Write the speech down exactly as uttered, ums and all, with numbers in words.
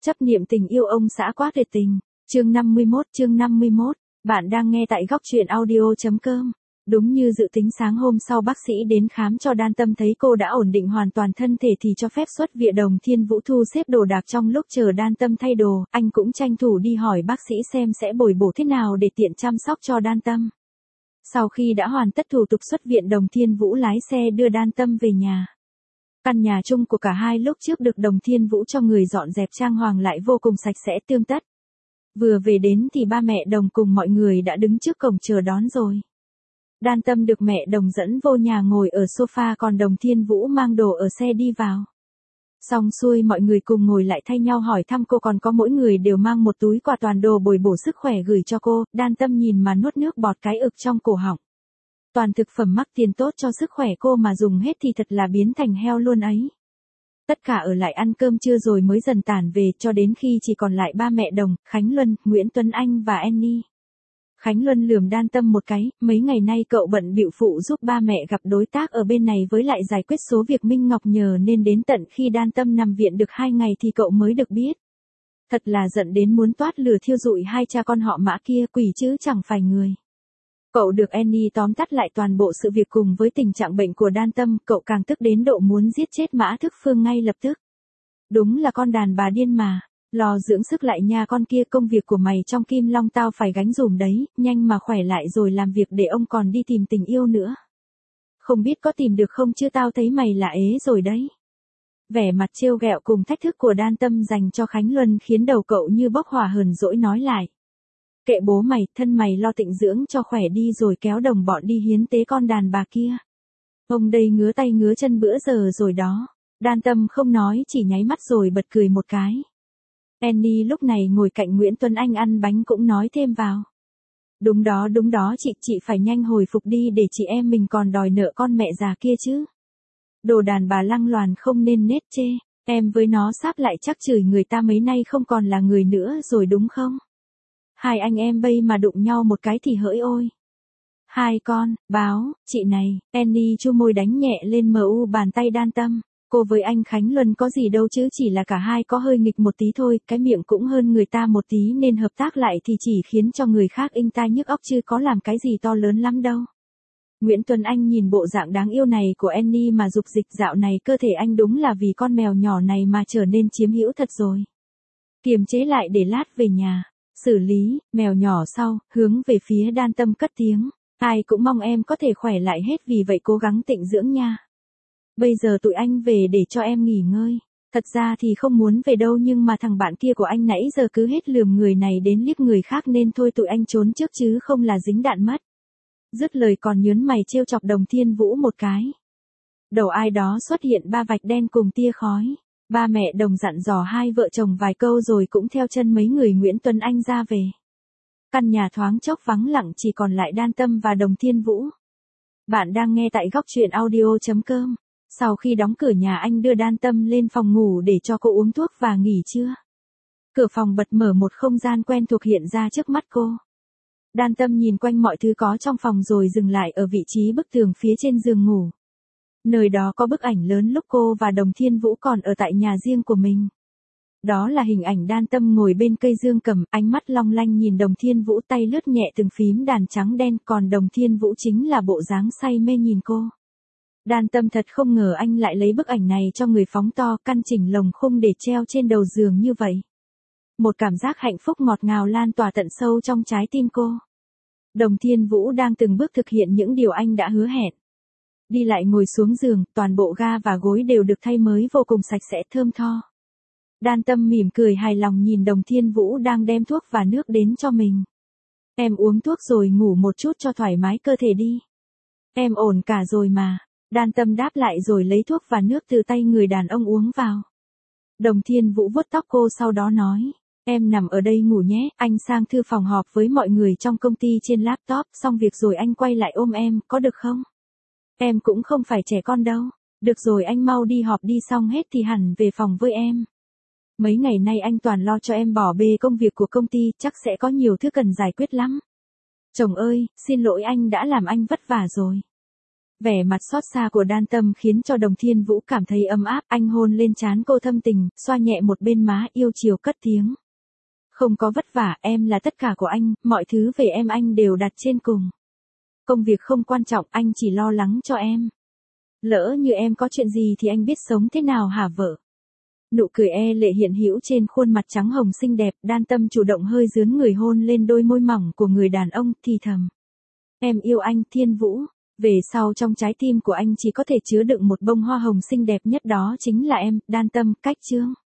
Chấp niệm tình yêu ông xã quá tuyệt tình. Chương năm mươi mốt, chương năm mươi mốt. Bạn đang nghe tại góc truyện audio chấm com. Đúng như dự tính, sáng hôm sau bác sĩ đến khám cho Đan Tâm thấy cô đã ổn định hoàn toàn thân thể thì cho phép xuất viện. Đồng Thiên Vũ thu xếp đồ đạc trong lúc chờ Đan Tâm thay đồ, anh cũng tranh thủ đi hỏi bác sĩ xem sẽ bồi bổ thế nào để tiện chăm sóc cho Đan Tâm. Sau khi đã hoàn tất thủ tục xuất viện, Đồng Thiên Vũ lái xe đưa Đan Tâm về nhà. Căn nhà chung của cả hai lúc trước được Đồng Thiên Vũ cho người dọn dẹp trang hoàng lại vô cùng sạch sẽ tươm tất. Vừa về đến thì ba mẹ Đồng cùng mọi người đã đứng trước cổng chờ đón rồi. Đan Tâm được mẹ Đồng dẫn vô nhà ngồi ở sofa, còn Đồng Thiên Vũ mang đồ ở xe đi vào. Xong xuôi mọi người cùng ngồi lại thay nhau hỏi thăm cô, còn có mỗi người đều mang một túi quà toàn đồ bồi bổ sức khỏe gửi cho cô. Đan Tâm nhìn mà nuốt nước bọt cái ực trong cổ họng. Toàn thực phẩm mắc tiền tốt cho sức khỏe cô mà dùng hết thì thật là biến thành heo luôn ấy. Tất cả ở lại ăn cơm trưa rồi mới dần tản về, cho đến khi chỉ còn lại ba mẹ Đồng, Khánh Luân, Nguyễn Tuấn Anh và Annie. Khánh Luân lườm Đan Tâm một cái, mấy ngày nay cậu bận bịu phụ giúp ba mẹ gặp đối tác ở bên này với lại giải quyết số việc Minh Ngọc nhờ, nên đến tận khi Đan Tâm nằm viện được hai ngày thì cậu mới được biết. Thật là giận đến muốn toát lửa thiêu rụi hai cha con họ Mã kia, quỷ chứ chẳng phải người. Cậu được Annie tóm tắt lại toàn bộ sự việc cùng với tình trạng bệnh của Đan Tâm, cậu càng tức đến độ muốn giết chết Mã Thức Phương ngay lập tức. Đúng là con đàn bà điên mà, lo dưỡng sức lại nha con kia, công việc của mày trong Kim Long tao phải gánh dùm đấy, nhanh mà khỏe lại rồi làm việc để ông còn đi tìm tình yêu nữa. Không biết có tìm được không chứ tao thấy mày là ế rồi đấy. Vẻ mặt trêu ghẹo cùng thách thức của Đan Tâm dành cho Khánh Luân khiến đầu cậu như bốc hỏa, hờn dỗi nói lại. Kệ bố mày, thân mày lo tịnh dưỡng cho khỏe đi rồi kéo đồng bọn đi hiến tế con đàn bà kia. Ông đây ngứa tay ngứa chân bữa giờ rồi đó. Đan Tâm không nói, chỉ nháy mắt rồi bật cười một cái. Annie lúc này ngồi cạnh Nguyễn Tuấn Anh ăn bánh cũng nói thêm vào. Đúng đó đúng đó chị, chị phải nhanh hồi phục đi để chị em mình còn đòi nợ con mẹ già kia chứ. Đồ đàn bà lăng loàn không nên nết chê, em với nó sáp lại chắc chửi người ta mấy nay không còn là người nữa rồi đúng không? Hai anh em bây mà đụng nhau một cái thì hỡi ôi. Hai con, báo, chị này, Annie chu môi đánh nhẹ lên mờ u bàn tay Đan Tâm. Cô với anh Khánh Luân có gì đâu chứ, chỉ là cả hai có hơi nghịch một tí thôi, cái miệng cũng hơn người ta một tí nên hợp tác lại thì chỉ khiến cho người khác inh tai nhức óc chứ có làm cái gì to lớn lắm đâu. Nguyễn Tuấn Anh nhìn bộ dạng đáng yêu này của Annie mà dục dịch, dạo này cơ thể anh đúng là vì con mèo nhỏ này mà trở nên chiếm hữu thật rồi. Kiềm chế lại để lát về nhà xử lý. Mèo nhỏ sau, hướng về phía Đan Tâm cất tiếng. Ai cũng mong em có thể khỏe lại hết, vì vậy cố gắng tịnh dưỡng nha. Bây giờ tụi anh về để cho em nghỉ ngơi. Thật ra thì không muốn về đâu, nhưng mà thằng bạn kia của anh nãy giờ cứ hết lườm người này đến liếc người khác nên thôi tụi anh trốn trước chứ không là dính đạn mất. Dứt lời còn nhớn mày trêu chọc Đồng Thiên Vũ một cái. Đầu ai đó xuất hiện ba vạch đen cùng tia khói. Ba mẹ Đồng dặn dò hai vợ chồng vài câu rồi cũng theo chân mấy người Nguyễn Tuấn Anh ra về. Căn nhà thoáng chốc vắng lặng, chỉ còn lại Đan Tâm và Đồng Thiên Vũ. Bạn đang nghe tại góc truyện audio chấm com. Sau khi đóng cửa nhà, anh đưa Đan Tâm lên phòng ngủ để cho cô uống thuốc và nghỉ trưa. Cửa phòng bật mở, một không gian quen thuộc hiện ra trước mắt cô. Đan Tâm nhìn quanh mọi thứ có trong phòng rồi dừng lại ở vị trí bức tường phía trên giường ngủ. Nơi đó có bức ảnh lớn lúc cô và Đồng Thiên Vũ còn ở tại nhà riêng của mình. Đó là hình ảnh Đan Tâm ngồi bên cây dương cầm, ánh mắt long lanh nhìn Đồng Thiên Vũ, tay lướt nhẹ từng phím đàn trắng đen, còn Đồng Thiên Vũ chính là bộ dáng say mê nhìn cô. Đan Tâm thật không ngờ anh lại lấy bức ảnh này cho người phóng to, căn chỉnh lồng khung để treo trên đầu giường như vậy. Một cảm giác hạnh phúc ngọt ngào lan tỏa tận sâu trong trái tim cô. Đồng Thiên Vũ đang từng bước thực hiện những điều anh đã hứa hẹn. Đi lại ngồi xuống giường, toàn bộ ga và gối đều được thay mới vô cùng sạch sẽ thơm tho. Đan Tâm mỉm cười hài lòng nhìn Đồng Thiên Vũ đang đem thuốc và nước đến cho mình. Em uống thuốc rồi ngủ một chút cho thoải mái cơ thể đi. Em ổn cả rồi mà. Đan Tâm đáp lại rồi lấy thuốc và nước từ tay người đàn ông uống vào. Đồng Thiên Vũ vuốt tóc cô sau đó nói. Em nằm ở đây ngủ nhé, anh sang thư phòng họp với mọi người trong công ty trên laptop, xong việc rồi anh quay lại ôm em, có được không? Em cũng không phải trẻ con đâu. Được rồi, anh mau đi họp đi, xong hết thì hẳn về phòng với em. Mấy ngày nay anh toàn lo cho em bỏ bê công việc của công ty, chắc sẽ có nhiều thứ cần giải quyết lắm. Chồng ơi, xin lỗi anh đã làm anh vất vả rồi. Vẻ mặt xót xa của Đan Tâm khiến cho Đồng Thiên Vũ cảm thấy ấm áp, anh hôn lên trán cô thâm tình, xoa nhẹ một bên má, yêu chiều cất tiếng. Không có vất vả, em là tất cả của anh, mọi thứ về em anh đều đặt trên cùng. Công việc không quan trọng, anh chỉ lo lắng cho em. Lỡ như em có chuyện gì thì anh biết sống thế nào hả vợ? Nụ cười e lệ hiện hữu trên khuôn mặt trắng hồng xinh đẹp, Đan Tâm chủ động hơi dướn người hôn lên đôi môi mỏng của người đàn ông, thì thầm. Em yêu anh, Thiên Vũ. Về sau trong trái tim của anh chỉ có thể chứa đựng một bông hoa hồng xinh đẹp nhất, đó chính là em. Đan Tâm. Cách chương